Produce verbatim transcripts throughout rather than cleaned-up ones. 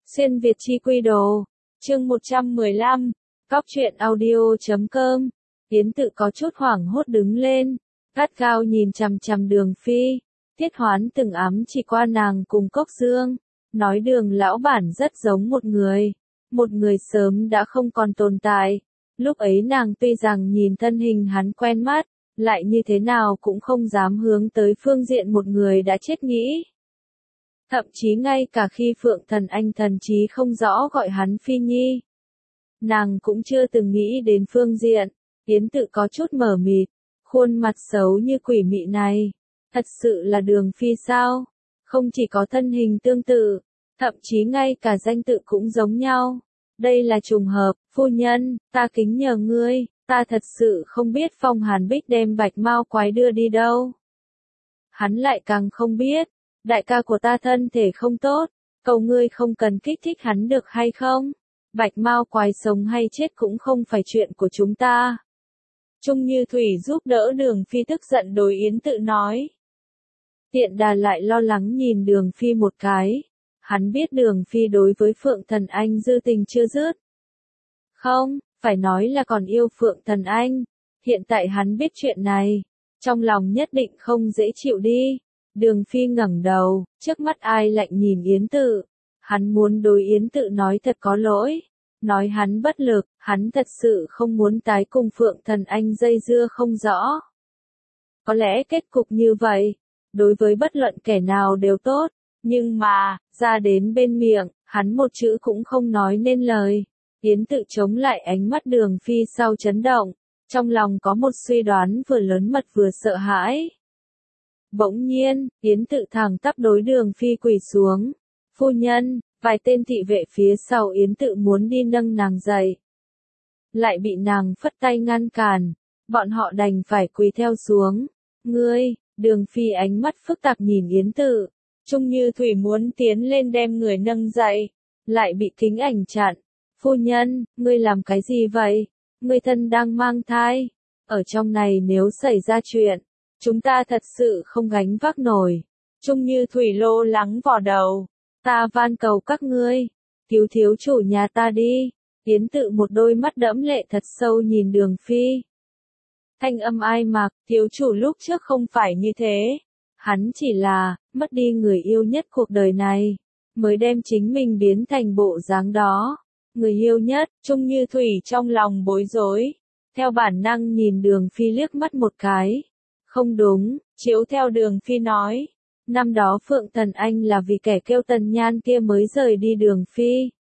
Xuyên Việt chi quy đồ. Chương một trăm mười lăm. Cóc truyện audio chấm com. Yến Tự có chút hoảng hốt đứng lên, gắt gao nhìn chằm chằm Đường Phi. Tiết Hoán từng ám chỉ qua nàng cùng Cốc Dương, nói Đường lão bản rất giống một người, một người sớm đã không còn tồn tại. Lúc ấy nàng tuy rằng nhìn thân hình hắn quen mắt, lại như thế nào cũng không dám hướng tới phương diện một người đã chết nghĩ. Thậm chí ngay cả khi Phượng Thần Anh thần chí không rõ gọi hắn Phi Nhi, nàng cũng chưa từng nghĩ đến phương diện. Yến Tự có chút mờ mịt, khuôn mặt xấu như quỷ mị này, thật sự là Đường Phi sao? Không chỉ có thân hình tương tự, thậm chí ngay cả danh tự cũng giống nhau. Đây là trùng hợp. Phu nhân, ta kính nhờ ngươi, ta thật sự không biết Phong Hàn Bích đem Bạch Mao Quái đưa đi đâu. Hắn lại càng không biết, đại ca của ta thân thể không tốt, cầu ngươi không cần kích thích hắn được hay không? Bạch Mao Quái sống hay chết cũng không phải chuyện của chúng ta. Trung Như Thủy giúp đỡ Đường Phi tức giận đối Yến Tự nói. Tiện Đà lại lo lắng nhìn Đường Phi một cái. Hắn biết Đường Phi đối với Phượng Thần Anh dư tình chưa dứt. Không, phải nói là còn yêu Phượng Thần Anh. Hiện tại hắn biết chuyện này, trong lòng nhất định không dễ chịu đi. Đường Phi ngẩng đầu, trước mắt ai lạnh nhìn Yến Tự. Hắn muốn đối Yến Tự nói thật có lỗi, nói hắn bất lực, hắn thật sự không muốn tái cùng Phượng Thần Anh dây dưa không rõ. Có lẽ kết cục như vậy, đối với bất luận kẻ nào đều tốt, nhưng mà, ra đến bên miệng, hắn một chữ cũng không nói nên lời. Yến Tự chống lại ánh mắt Đường Phi sau chấn động, trong lòng có một suy đoán vừa lớn mật vừa sợ hãi. Bỗng nhiên, Yến Tự thẳng tắp đối Đường Phi quỳ xuống. Phu nhân, vài tên thị vệ phía sau Yến Tự muốn đi nâng nàng dậy, lại bị nàng phất tay ngăn cản, bọn họ đành phải quỳ theo xuống. Ngươi, Đường Phi ánh mắt phức tạp nhìn Yến Tự. Trung Như Thủy muốn tiến lên đem người nâng dậy, lại bị Kính Ảnh chặn. Phu nhân, ngươi làm cái gì vậy? Ngươi thân đang mang thai. Ở trong này nếu xảy ra chuyện, chúng ta thật sự không gánh vác nổi. Trung Như Thủy lô lắng vò đầu. Ta van cầu các ngươi, cứu thiếu chủ nhà ta đi. Yến Tự một đôi mắt đẫm lệ thật sâu nhìn Đường Phi. Thanh âm ai mặc, thiếu chủ lúc trước không phải như thế. Hắn chỉ là, mất đi người yêu nhất cuộc đời này, mới đem chính mình biến thành bộ dáng đó. Người yêu nhất, Trung Như Thủy trong lòng bối rối. Theo bản năng nhìn Đường Phi liếc mắt một cái. Không đúng, chiếu theo Đường Phi nói. Năm đó Phượng Thần Anh là vì kẻ kêu Tần Nhan kia mới rời đi Đường Phi.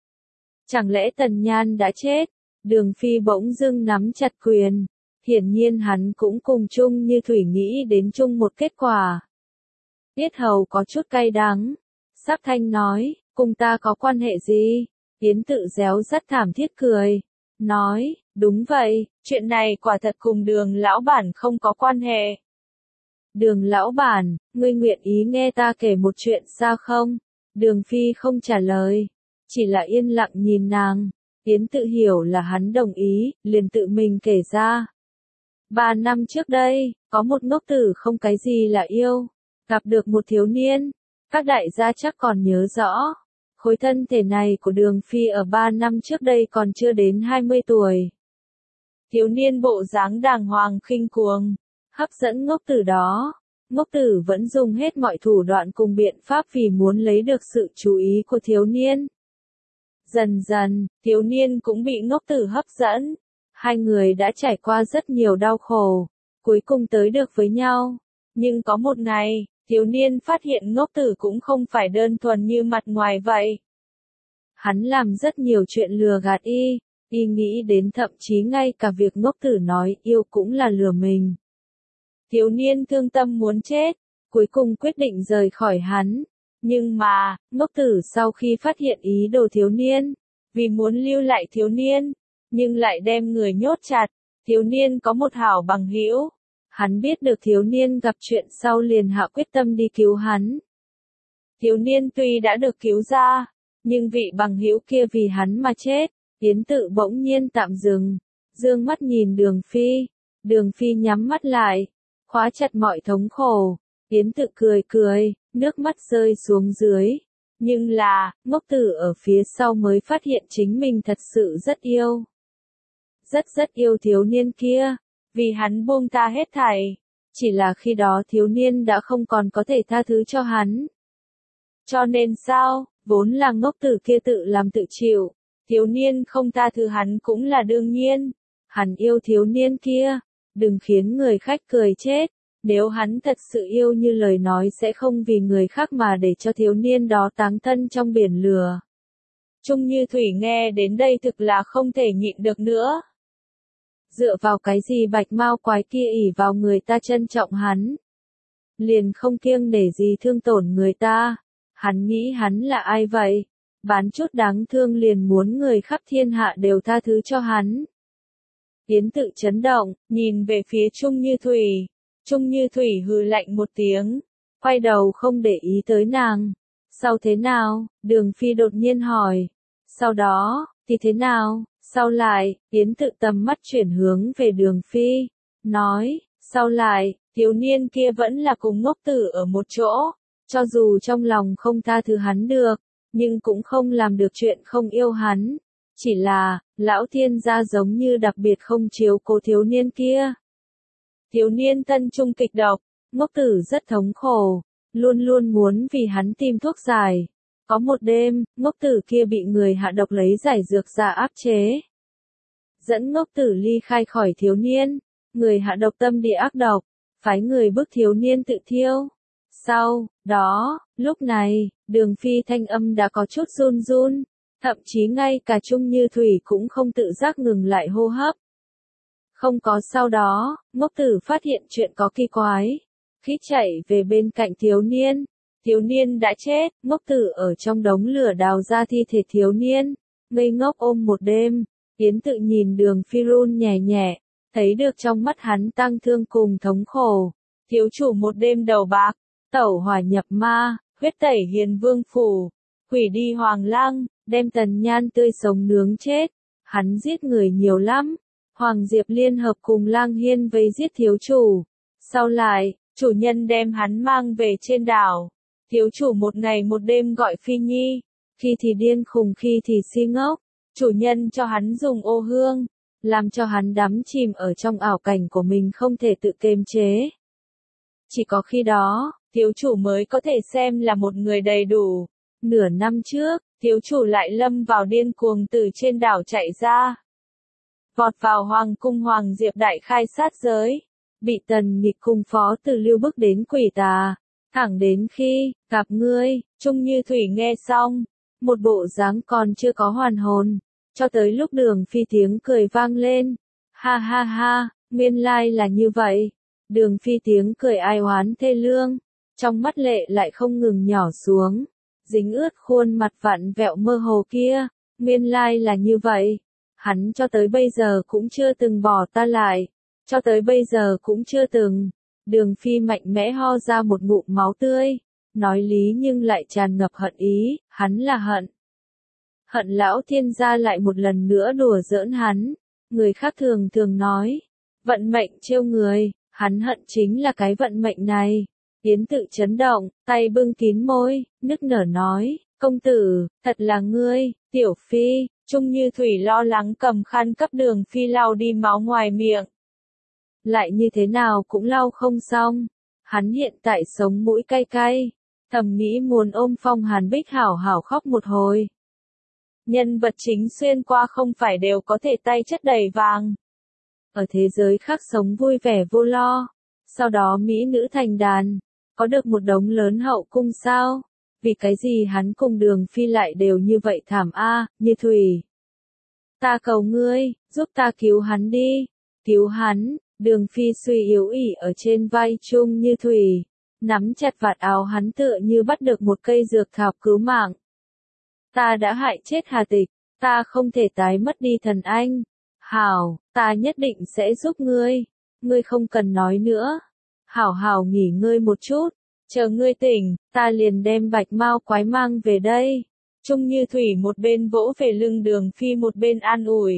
Chẳng lẽ Tần Nhan đã chết? Đường Phi bỗng dưng nắm chặt quyền. Hiển nhiên hắn cũng cùng Trung Như Thủy nghĩ đến chung một kết quả. Yết hầu có chút cay đắng. Sắp thanh nói, cùng ta có quan hệ gì? Yến Tự réo rắt thảm thiết cười. Nói, đúng vậy, chuyện này quả thật cùng Đường lão bản không có quan hệ. Đường lão bản, ngươi nguyện ý nghe ta kể một chuyện sao không? Đường Phi không trả lời, chỉ là yên lặng nhìn nàng. Yến Tự hiểu là hắn đồng ý, liền tự mình kể ra. Ba năm trước đây, có một ngốc tử không cái gì là yêu, gặp được một thiếu niên. Các đại gia chắc còn nhớ rõ. Khối thân thể này của Đường Phi ở ba năm trước đây còn chưa đến hai mươi tuổi. Thiếu niên bộ dáng đàng hoàng khinh cuồng, hấp dẫn ngốc tử đó. Ngốc tử vẫn dùng hết mọi thủ đoạn cùng biện pháp vì muốn lấy được sự chú ý của thiếu niên. Dần dần, thiếu niên cũng bị ngốc tử hấp dẫn. Hai người đã trải qua rất nhiều đau khổ, cuối cùng tới được với nhau. Nhưng có một ngày, thiếu niên phát hiện ngốc tử cũng không phải đơn thuần như mặt ngoài vậy. Hắn làm rất nhiều chuyện lừa gạt y, y nghĩ đến thậm chí ngay cả việc ngốc tử nói yêu cũng là lừa mình. Thiếu niên thương tâm muốn chết, cuối cùng quyết định rời khỏi hắn. Nhưng mà, ngốc tử sau khi phát hiện ý đồ thiếu niên, vì muốn lưu lại thiếu niên, nhưng lại đem người nhốt chặt. Thiếu niên có một hảo bằng hữu. Hắn biết được thiếu niên gặp chuyện sau liền hạ quyết tâm đi cứu hắn. Thiếu niên tuy đã được cứu ra, nhưng vị bằng hữu kia vì hắn mà chết. Yến Tự bỗng nhiên tạm dừng, dương mắt nhìn Đường Phi. Đường Phi nhắm mắt lại, khóa chặt mọi thống khổ. Yến Tự cười cười, nước mắt rơi xuống dưới. Nhưng là, ngốc tử ở phía sau mới phát hiện chính mình thật sự rất yêu. Rất rất yêu thiếu niên kia, vì hắn buông tha hết thảy. Chỉ là khi đó thiếu niên đã không còn có thể tha thứ cho hắn. Cho nên sao, vốn là ngốc tử kia tự làm tự chịu, thiếu niên không tha thứ hắn cũng là đương nhiên. Hắn yêu thiếu niên kia, đừng khiến người khách cười chết. Nếu hắn thật sự yêu như lời nói sẽ không vì người khác mà để cho thiếu niên đó táng thân trong biển lửa. Trung Như Thủy nghe đến đây thực là không thể nhịn được nữa. Dựa vào cái gì bạch mao quái kia ỷ vào người ta trân trọng hắn. Liền không kiêng để gì thương tổn người ta. Hắn nghĩ hắn là ai vậy? Bán chút đáng thương liền muốn người khắp thiên hạ đều tha thứ cho hắn. Yến Tự chấn động, nhìn về phía Trung Như Thủy. Trung Như Thủy hừ lạnh một tiếng, quay đầu không để ý tới nàng. Sau thế nào? Đường Phi đột nhiên hỏi. Sau đó, thì thế nào? Sau lại, Yến Tự tầm mắt chuyển hướng về Đường Phi, nói, sau lại, thiếu niên kia vẫn là cùng ngốc tử ở một chỗ, cho dù trong lòng không tha thứ hắn được, nhưng cũng không làm được chuyện không yêu hắn. Chỉ là, lão thiên gia giống như đặc biệt không chiếu cố thiếu niên kia. Thiếu niên thân trung kịch độc, ngốc tử rất thống khổ, luôn luôn muốn vì hắn tìm thuốc giải. Có một đêm, ngốc tử kia bị người hạ độc lấy giải dược ra áp chế. Dẫn ngốc tử ly khai khỏi thiếu niên, người hạ độc tâm địa ác độc, phái người bức thiếu niên tự thiêu. Sau đó, lúc này, Đường Phi thanh âm đã có chút run run, thậm chí ngay cả Trung Như Thủy cũng không tự giác ngừng lại hô hấp. Không có sau đó, ngốc tử phát hiện chuyện có kỳ quái. Khi chạy về bên cạnh thiếu niên, thiếu niên đã chết, ngốc tử ở trong đống lửa đào ra thi thể thiếu niên, ngây ngốc ôm một đêm. Yến Tự nhìn Đường Phi run nhẹ nhẹ, thấy được trong mắt hắn tăng thương cùng thống khổ. Thiếu chủ một đêm đầu bạc, tẩu hỏa nhập ma, huyết tẩy hiền vương phủ, hủy đi hoàng lăng, đem Tần Nhan tươi sống nướng chết. Hắn giết người nhiều lắm. Hoàng Diệp liên hợp cùng Lang Hiên vây giết thiếu chủ. Sau lại, chủ nhân đem hắn mang về trên đảo. Thiếu chủ một ngày một đêm gọi Phi Nhi, khi thì điên khùng khi thì si ngốc. Chủ nhân cho hắn dùng ô hương, làm cho hắn đắm chìm ở trong ảo cảnh của mình không thể tự kiềm chế. Chỉ có khi đó, thiếu chủ mới có thể xem là một người đầy đủ. Nửa năm trước, thiếu chủ lại lâm vào điên cuồng từ trên đảo chạy ra. Vọt vào hoàng cung Hoàng Diệp đại khai sát giới, bị Tần Nghịch cùng Phó Từ Lưu bức đến quỷ tà, thẳng đến khi gặp ngươi. Trung Như Thủy nghe xong, một bộ dáng còn chưa có hoàn hồn, cho tới lúc Đường Phi tiếng cười vang lên, ha ha ha, nguyên lai là như vậy. Đường Phi tiếng cười ai oán thê lương, trong mắt lệ lại không ngừng nhỏ xuống, dính ướt khuôn mặt vặn vẹo mơ hồ kia, nguyên lai là như vậy. Hắn cho tới bây giờ cũng chưa từng bỏ ta lại, cho tới bây giờ cũng chưa từng. Đường Phi mạnh mẽ ho ra một ngụm máu tươi, nói lý nhưng lại tràn ngập hận ý, hắn là hận. Hận lão thiên gia lại một lần nữa đùa giỡn hắn. Người khác thường thường nói, vận mệnh trêu người, hắn hận chính là cái vận mệnh này. Yến Tự chấn động, tay bưng kín môi, nức nở nói, công tử, thật là ngươi, Tiểu Phi. Trung Như Thủy lo lắng cầm khăn cấp Đường Phi lau đi máu ngoài miệng. Lại như thế nào cũng lau không xong. Hắn hiện tại sống mũi cay cay, thầm nghĩ muốn ôm Phong Hàn Bích hảo hảo khóc một hồi. Nhân vật chính xuyên qua không phải đều có thể tay chất đầy vàng. Ở thế giới khác sống vui vẻ vô lo, sau đó mỹ nữ thành đàn, có được một đống lớn hậu cung sao? Vì cái gì hắn cùng Đường Phi lại đều như vậy thảm a, Như Thủy. Ta cầu ngươi, giúp ta cứu hắn đi, cứu hắn. Đường Phi suy yếu ỉ ở trên vai Trung Như Thủy, nắm chặt vạt áo hắn tựa như bắt được một cây dược thảo cứu mạng. Ta đã hại chết Hà Tịch, ta không thể tái mất đi thần anh. Hảo, ta nhất định sẽ giúp ngươi, ngươi không cần nói nữa. Hảo hảo nghỉ ngơi một chút, chờ ngươi tỉnh, ta liền đem bạch mao quái mang về đây. Trung Như Thủy một bên vỗ về lưng Đường Phi một bên an ủi.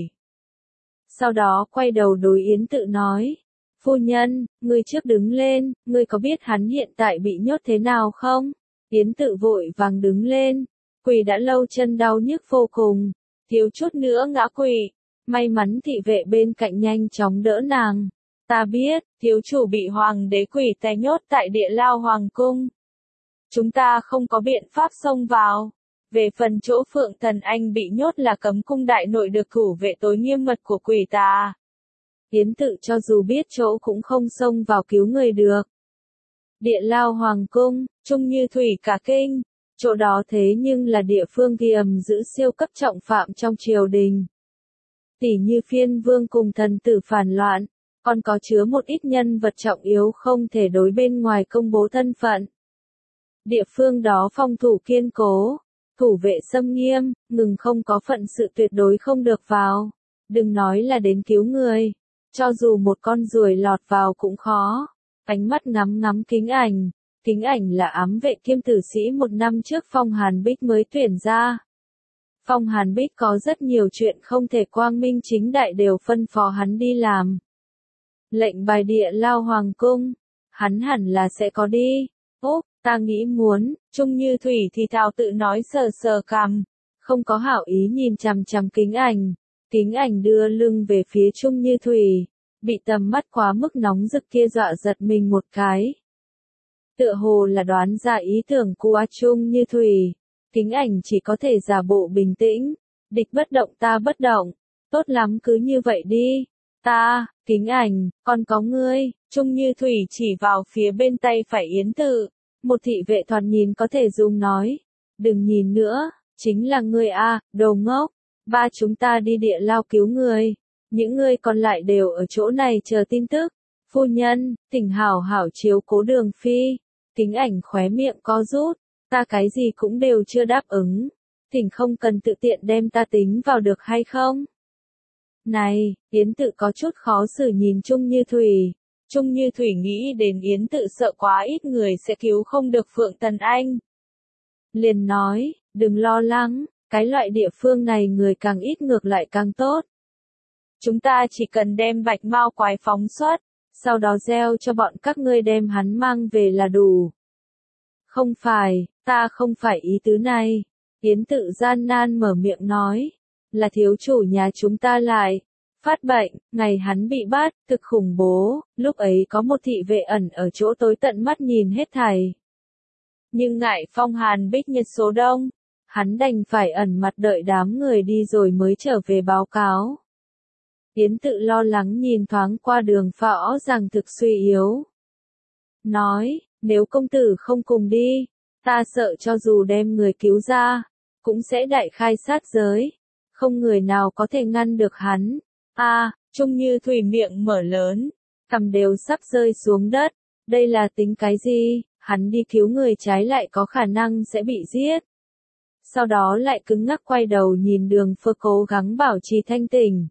Sau đó quay đầu đối Yến Tự nói, phu nhân, ngươi trước đứng lên, ngươi có biết hắn hiện tại bị nhốt thế nào không? Yến Tự vội vàng đứng lên, quỳ đã lâu chân đau nhức vô cùng, thiếu chút nữa ngã quỵ, may mắn thị vệ bên cạnh nhanh chóng đỡ nàng. Ta biết, thiếu chủ bị hoàng đế quỷ té nhốt tại địa lao hoàng cung. Chúng ta không có biện pháp xông vào. Về phần chỗ Phượng Thần Anh bị nhốt là cấm cung đại nội được thủ vệ tối nghiêm mật của quỷ tà. Yến Tự cho dù biết chỗ cũng không xông vào cứu người được. Địa lao hoàng cung, Trung Như Thủy cả kinh, chỗ đó thế nhưng là địa phương ghi ầm giữ siêu cấp trọng phạm trong triều đình. Tỷ như Phiên Vương cùng thần tử phản loạn, còn có chứa một ít nhân vật trọng yếu không thể đối bên ngoài công bố thân phận. Địa phương đó phòng thủ kiên cố, thủ vệ xâm nghiêm, ngừng không có phận sự tuyệt đối không được vào. Đừng nói là đến cứu người, cho dù một con ruồi lọt vào cũng khó. Ánh mắt ngắm ngắm Kính Ảnh, Kính Ảnh là ám vệ kiêm tử sĩ một năm trước Phong Hàn Bích mới tuyển ra. Phong Hàn Bích có rất nhiều chuyện không thể quang minh chính đại đều phân phó hắn đi làm. Lệnh bài địa lao hoàng cung, hắn hẳn là sẽ có đi. Úp, ta nghĩ muốn, Trung Như Thủy thì thào tự nói sờ sờ cằm, không có hảo ý nhìn chằm chằm Kính Ảnh. Kính Ảnh đưa lưng về phía Trung Như Thủy, bị tầm mắt quá mức nóng rực kia dọa giật mình một cái. Tựa hồ là đoán ra ý tưởng của Trung Như Thủy, Kính Ảnh chỉ có thể giả bộ bình tĩnh, địch bất động ta bất động, tốt lắm cứ như vậy đi. Ta, Kính Ảnh, còn có ngươi. Trung Như Thủy chỉ vào phía bên tay phải Yến Tự, một thị vệ thoạt nhìn có thể dùng nói, đừng nhìn nữa, chính là ngươi a, đồ ngốc, ba chúng ta đi địa lao cứu người, những ngươi còn lại đều ở chỗ này chờ tin tức. Phu nhân, tỉnh hảo hảo chiếu cố Đường Phi. Kính Ảnh khóe miệng co rút, ta cái gì cũng đều chưa đáp ứng, tỉnh không cần tự tiện đem ta tính vào được hay không? Này, Yến Tự có chút khó xử nhìn Trung Như Thủy. Trung Như Thủy nghĩ đến Yến Tự sợ quá ít người sẽ cứu không được Phượng Tần Anh. Liền nói, đừng lo lắng, cái loại địa phương này người càng ít ngược lại càng tốt. Chúng ta chỉ cần đem bạch mao quái phóng xuất, sau đó gieo cho bọn các ngươi đem hắn mang về là đủ. Không phải, ta không phải ý tứ này. Yến Tự gian nan mở miệng nói, là thiếu chủ nhà chúng ta lại phát bệnh, ngày hắn bị bắt, thực khủng bố, lúc ấy có một thị vệ ẩn ở chỗ tối tận mắt nhìn hết thảy. Nhưng ngại Phong Hàn Bích nhân số đông, hắn đành phải ẩn mặt đợi đám người đi rồi mới trở về báo cáo. Yến Tự lo lắng nhìn thoáng qua Đường Phõ rằng thực suy yếu. Nói, nếu công tử không cùng đi, ta sợ cho dù đem người cứu ra, cũng sẽ đại khai sát giới, không người nào có thể ngăn được hắn. A, à, Trung Như Thủy miệng mở lớn, cằm đều sắp rơi xuống đất, đây là tính cái gì, hắn đi cứu người trái lại có khả năng sẽ bị giết. Sau đó lại cứng ngắc quay đầu nhìn Đường Phơ cố gắng bảo trì thanh tỉnh.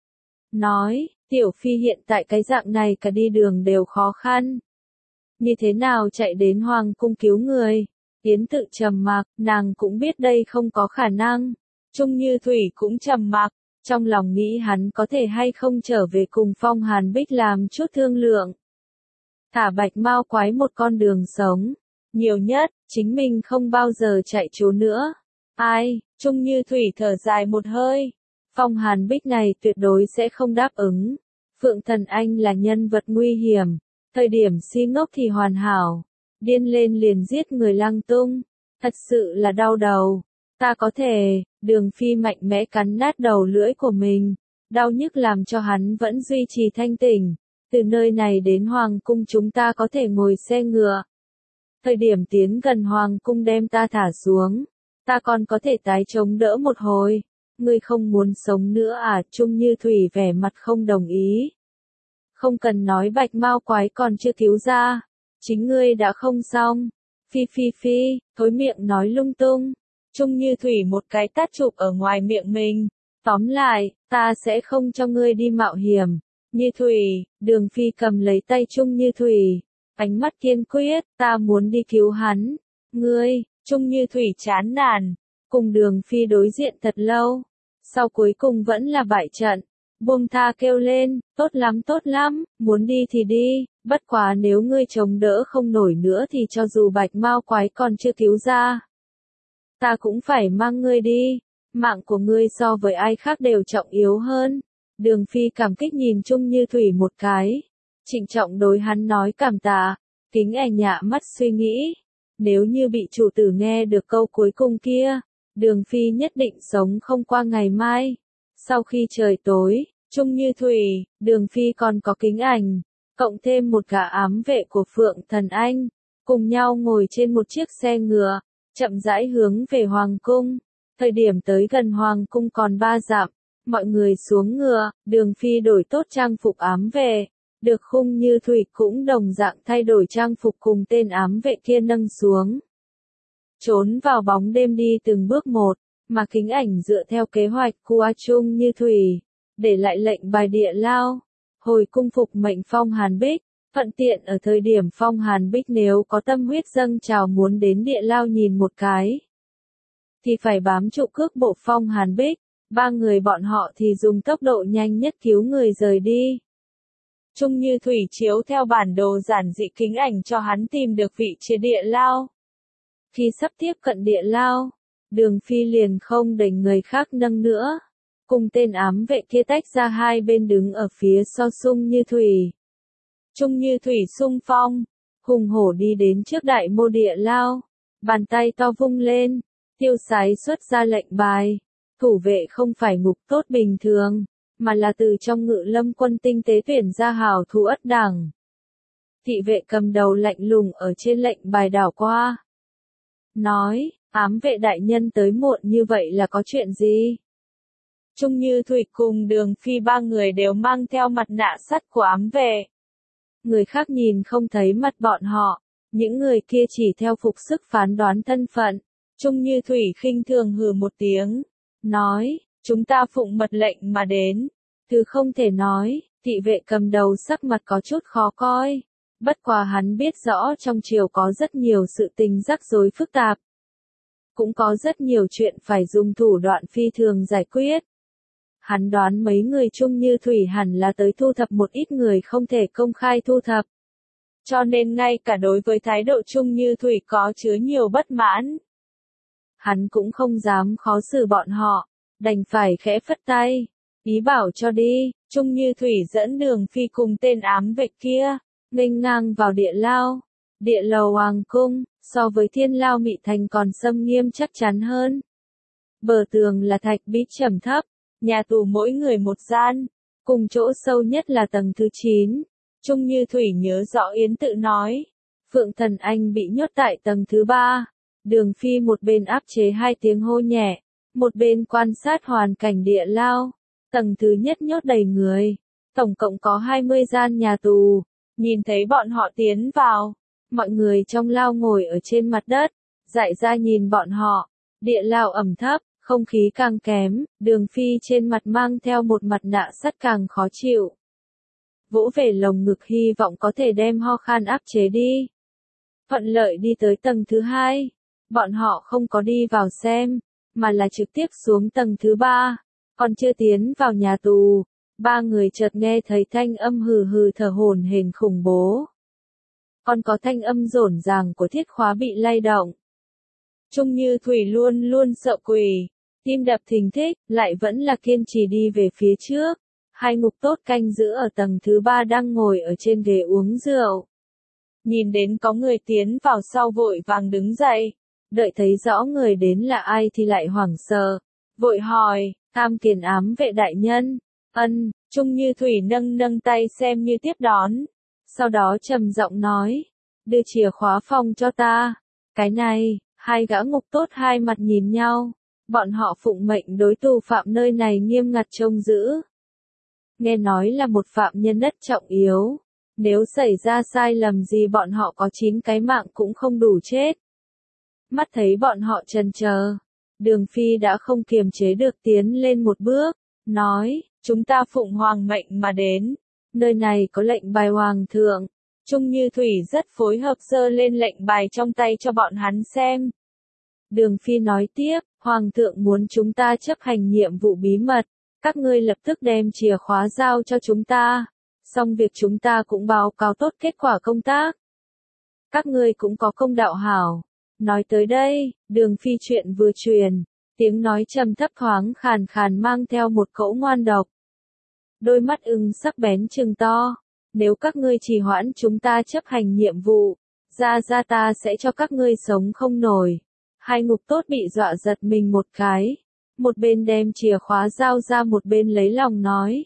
Nói, Tiểu Phi hiện tại cái dạng này cả đi đường đều khó khăn. Như thế nào chạy đến hoàng cung cứu người? Yến Tự trầm mặc, nàng cũng biết đây không có khả năng. Trung Như Thủy cũng trầm mặc, trong lòng nghĩ hắn có thể hay không trở về cùng Phong Hàn Bích làm chút thương lượng. Thả bạch mao quái một con đường sống, nhiều nhất, chính mình không bao giờ chạy trốn nữa. Ai, Trung Như Thủy thở dài một hơi. Phong Hàn Bích này tuyệt đối sẽ không đáp ứng. Phượng Thần Anh là nhân vật nguy hiểm, thời điểm si ngốc thì hoàn hảo, điên lên liền giết người lăng tung, thật sự là đau đầu. Ta có thể, Đường Phi mạnh mẽ cắn nát đầu lưỡi của mình, đau nhức làm cho hắn vẫn duy trì thanh tỉnh. Từ nơi này đến Hoàng cung chúng ta có thể ngồi xe ngựa. Thời điểm tiến gần Hoàng cung đem ta thả xuống, ta còn có thể tái chống đỡ một hồi. Ngươi không muốn sống nữa à? Trung Như Thủy vẻ mặt không đồng ý. Không cần nói bạch mao quái còn chưa cứu ra, chính ngươi đã không xong. Phi phi phi, thối miệng nói lung tung. Trung Như Thủy một cái tát chụp ở ngoài miệng mình. Tóm lại, ta sẽ không cho ngươi đi mạo hiểm. Như Thủy, Đường Phi cầm lấy tay Trung Như Thủy, ánh mắt kiên quyết, ta muốn đi cứu hắn. Ngươi, Trung Như Thủy chán nản, cùng Đường Phi đối diện thật lâu, sau cuối cùng vẫn là bại trận. buông tha kêu lên, tốt lắm tốt lắm, muốn đi thì đi, bất quá nếu ngươi chống đỡ không nổi nữa thì cho dù bạch mao quái còn chưa cứu ra, ta cũng phải mang ngươi đi, mạng của ngươi so với ai khác đều trọng yếu hơn. Đường Phi cảm kích nhìn Trung Như Thủy một cái, trịnh trọng đối hắn nói cảm tạ, kính ảnh nhạ mắt suy nghĩ, nếu như bị chủ tử nghe được câu cuối cùng kia, Đường Phi nhất định sống không qua ngày mai. Sau khi trời tối, Trung Như Thủy, Đường Phi còn có kính ảnh, cộng thêm một gã ám vệ của Phượng Thần Anh, cùng nhau ngồi trên một chiếc xe ngựa, chậm rãi hướng về Hoàng Cung. Thời điểm tới gần Hoàng Cung còn ba dặm, mọi người xuống ngựa, Đường Phi đổi tốt trang phục ám vệ, được Khung Như Thủy cũng đồng dạng thay đổi trang phục cùng tên ám vệ kia nâng xuống. Trốn vào bóng đêm đi từng bước một, mà kính ảnh dựa theo kế hoạch của Trung Như Thủy, để lại lệnh bài địa lao, hồi cung phục mệnh Phong Hàn Bích, thuận tiện ở thời điểm Phong Hàn Bích nếu có tâm huyết dâng trào muốn đến địa lao nhìn một cái, thì phải bám trụ cước bộ Phong Hàn Bích, ba người bọn họ thì dùng tốc độ nhanh nhất cứu người rời đi. Trung Như Thủy chiếu theo bản đồ giản dị kính ảnh cho hắn tìm được vị trí địa lao. Khi sắp tiếp cận địa lao, Đường Phi liền không để người khác nâng nữa, cùng tên ám vệ kia tách ra hai bên đứng ở phía sau Trung Như Thủy. Trung Như Thủy xung phong, hùng hổ đi đến trước đại mô địa lao, bàn tay to vung lên, tiêu sái xuất ra lệnh bài, thủ vệ không phải ngục tốt bình thường, mà là từ trong Ngự Lâm quân tinh tế tuyển ra hào thủ ất đẳng. Thị vệ cầm đầu lạnh lùng ở trên lệnh bài đảo qua. Nói, ám vệ đại nhân tới muộn như vậy là có chuyện gì? Trung Như Thủy cùng Đường Phi ba người đều mang theo mặt nạ sắt của ám vệ. Người khác nhìn không thấy mặt bọn họ, những người kia chỉ theo phục sức phán đoán thân phận. Trung Như Thủy khinh thường hừ một tiếng, nói, chúng ta phụng mật lệnh mà đến. Thứ không thể nói, thị vệ cầm đầu sắc mặt có chút khó coi. Bất quá hắn biết rõ trong triều có rất nhiều sự tình rắc rối phức tạp. Cũng có rất nhiều chuyện phải dùng thủ đoạn phi thường giải quyết. Hắn đoán mấy người Trung Như Thủy hẳn là tới thu thập một ít người không thể công khai thu thập. Cho nên ngay cả đối với thái độ Trung Như Thủy có chứa nhiều bất mãn. Hắn cũng không dám khó xử bọn họ, đành phải khẽ phất tay, ý bảo cho đi. Trung Như Thủy dẫn Đường Phi cùng tên ám vệ kia, nghênh ngang vào địa lao. Địa lầu Hoàng Cung, so với Thiên Lao Mị Thành còn xâm nghiêm chắc chắn hơn. Bờ tường là thạch bích trầm thấp, nhà tù mỗi người một gian, cùng chỗ sâu nhất là tầng thứ chín. Trung Như Thủy nhớ rõ Yến tự nói, Phượng Thần Anh bị nhốt tại tầng thứ ba. Đường Phi một bên áp chế hai tiếng hô nhẹ, một bên quan sát hoàn cảnh địa lao. Tầng thứ nhất nhốt đầy người, tổng cộng có hai mươi gian nhà tù. Nhìn thấy bọn họ tiến vào, mọi người trong lao ngồi ở trên mặt đất, dại ra nhìn bọn họ. Địa lao ẩm thấp, không khí càng kém, Đường Phi trên mặt mang theo một mặt nạ sắt càng khó chịu. Vỗ về lồng ngực hy vọng có thể đem ho khan áp chế đi. Thuận lợi đi tới tầng thứ hai, bọn họ không có đi vào xem, mà là trực tiếp xuống tầng thứ ba, còn chưa tiến vào nhà tù. Ba người chợt nghe thấy thanh âm hừ hừ thở hổn hển khủng bố. Còn có thanh âm rổn ràng của thiết khóa bị lay động. Trung Như Thủy luôn luôn sợ quỷ, tim đập thình thịch, lại vẫn là kiên trì đi về phía trước. Hai ngục tốt canh giữ ở tầng thứ ba đang ngồi ở trên ghế uống rượu. Nhìn đến có người tiến vào sau vội vàng đứng dậy, đợi thấy rõ người đến là ai thì lại hoảng sợ, vội hỏi, Tam Kiền ám vệ đại nhân. Ân, Trung Như Thủy nâng nâng tay xem như tiếp đón. Sau đó trầm giọng nói, đưa chìa khóa phòng cho ta. Cái này, hai gã ngục tốt hai mặt nhìn nhau. Bọn họ phụng mệnh đối tù phạm nơi này nghiêm ngặt trông giữ. Nghe nói là một phạm nhân rất trọng yếu. Nếu xảy ra sai lầm gì bọn họ có chín cái mạng cũng không đủ chết. Mắt thấy bọn họ chần chờ, Đường Phi đã không kiềm chế được tiến lên một bước, nói, chúng ta phụng hoàng mệnh mà đến, nơi này có lệnh bài hoàng thượng. Trung Như Thủy rất phối hợp giơ lên lệnh bài trong tay cho bọn hắn xem. Đường Phi nói tiếp, hoàng thượng muốn chúng ta chấp hành nhiệm vụ bí mật, Các ngươi lập tức đem chìa khóa giao cho chúng ta. Xong việc chúng ta cũng báo cáo tốt kết quả công tác. Các ngươi cũng có công đạo hảo. Nói tới đây, Đường Phi chuyện vừa truyền, tiếng nói trầm thấp thoáng khàn khàn mang theo một cỗ ngoan độc. Đôi mắt ưng sắc bén trừng to, nếu các ngươi trì hoãn chúng ta chấp hành nhiệm vụ, ra ra ta sẽ cho các ngươi sống không nổi. Hai ngục tốt bị dọa giật mình một cái, một bên đem chìa khóa giao ra một bên lấy lòng nói.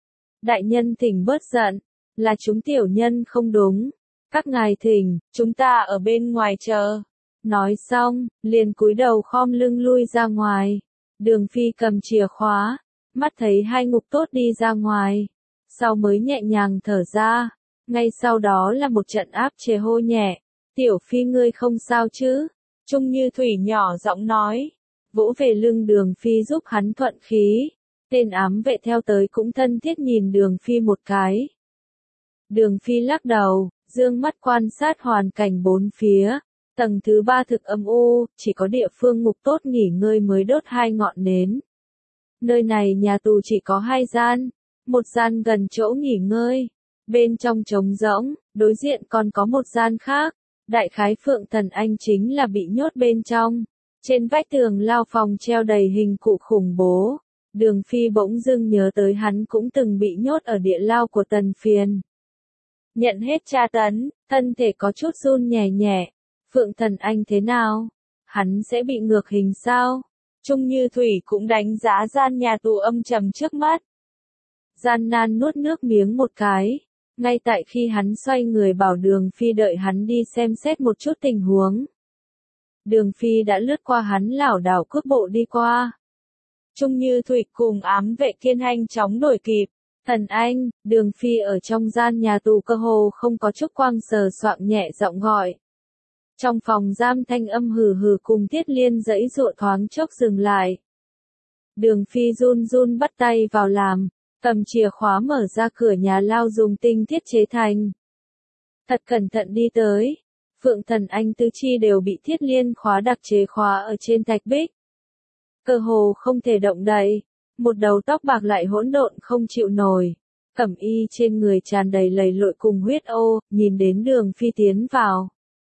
Đại nhân thỉnh bớt giận, là chúng tiểu nhân không đúng, các ngài thỉnh, chúng ta ở bên ngoài chờ. Nói xong, liền cúi đầu khom lưng lui ra ngoài. Đường Phi cầm chìa khóa, mắt thấy hai ngục tốt đi ra ngoài, sau mới nhẹ nhàng thở ra. Ngay sau đó là một trận áp chế hô nhẹ, tiểu Phi ngươi không sao chứ? Trung Như Thủy nhỏ giọng nói, vỗ về lưng Đường Phi giúp hắn thuận khí. Tên ám vệ theo tới cũng thân thiết nhìn Đường Phi một cái. Đường Phi lắc đầu, dương mắt quan sát hoàn cảnh bốn phía. Tầng thứ ba thực âm u, chỉ có địa phương ngục tốt nghỉ ngơi mới đốt hai ngọn nến. Nơi này nhà tù chỉ có hai gian, một gian gần chỗ nghỉ ngơi, bên trong trống rỗng, đối diện còn có một gian khác. Đại khái Phượng Thần Anh chính là bị nhốt bên trong. Trên vách tường lao phòng treo đầy hình cụ khủng bố. Đường Phi bỗng dưng nhớ tới hắn cũng từng bị nhốt ở địa lao của Tần Phiền. Nhận hết tra tấn, thân thể có chút run nhẹ nhẹ. Phượng Thần Anh thế nào? Hắn sẽ bị ngược hình sao? Trung Như Thủy cũng đánh giá gian nhà tù âm trầm trước mắt. Gian nan nuốt nước miếng một cái. Ngay tại khi hắn xoay người bảo Đường Phi đợi hắn đi xem xét một chút tình huống. Đường Phi đã lướt qua hắn lảo đảo cước bộ đi qua. Trung Như Thủy cùng ám vệ kia nhanh chóng đuổi kịp. Thần Anh, Đường Phi ở trong gian nhà tù cơ hồ không có chút quang sờ soạng nhẹ giọng gọi. Trong phòng giam thanh âm hừ hừ cùng Tiết Liên giãy giụa thoáng chốc dừng lại. Đường Phi run run bắt tay vào làm, cầm chìa khóa mở ra cửa nhà lao dùng tinh thiết chế thành. Thật cẩn thận đi tới. Phượng Thần Anh tứ chi đều bị Thiết Liên khóa đặc chế khóa ở trên thạch bích. Cơ hồ không thể động đậy, một đầu tóc bạc lại hỗn độn không chịu nổi. Cẩm y trên người tràn đầy lầy lội cùng huyết ô, nhìn đến Đường Phi tiến vào.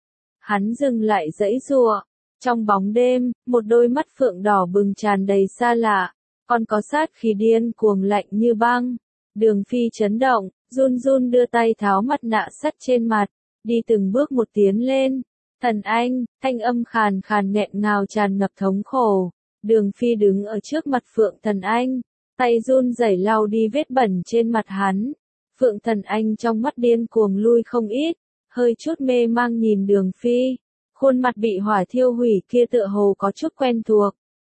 Hắn dừng lại giãy giụa. Trong bóng đêm, một đôi mắt phượng đỏ bừng tràn đầy xa lạ, còn có sát khí điên cuồng lạnh như băng. Đường Phi chấn động, run run đưa tay tháo mặt nạ sắt trên mặt, đi từng bước một tiến lên. Thần Anh, thanh âm khàn khàn nghẹn ngào tràn ngập thống khổ. Đường Phi đứng ở trước mặt Phượng Thần Anh, tay run rẩy lau đi vết bẩn trên mặt hắn. Phượng Thần Anh trong mắt điên cuồng lui không ít, hơi chút mê mang nhìn Đường Phi, khuôn mặt bị hỏa thiêu hủy kia tựa hồ có chút quen thuộc,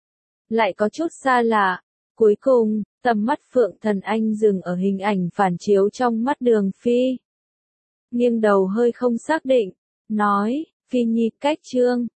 lại có chút xa lạ. Cuối cùng, tầm mắt Phượng Thần Anh dừng ở hình ảnh phản chiếu trong mắt Đường Phi. Nghiêng đầu hơi không xác định, nói, Phi Nhi cách trương.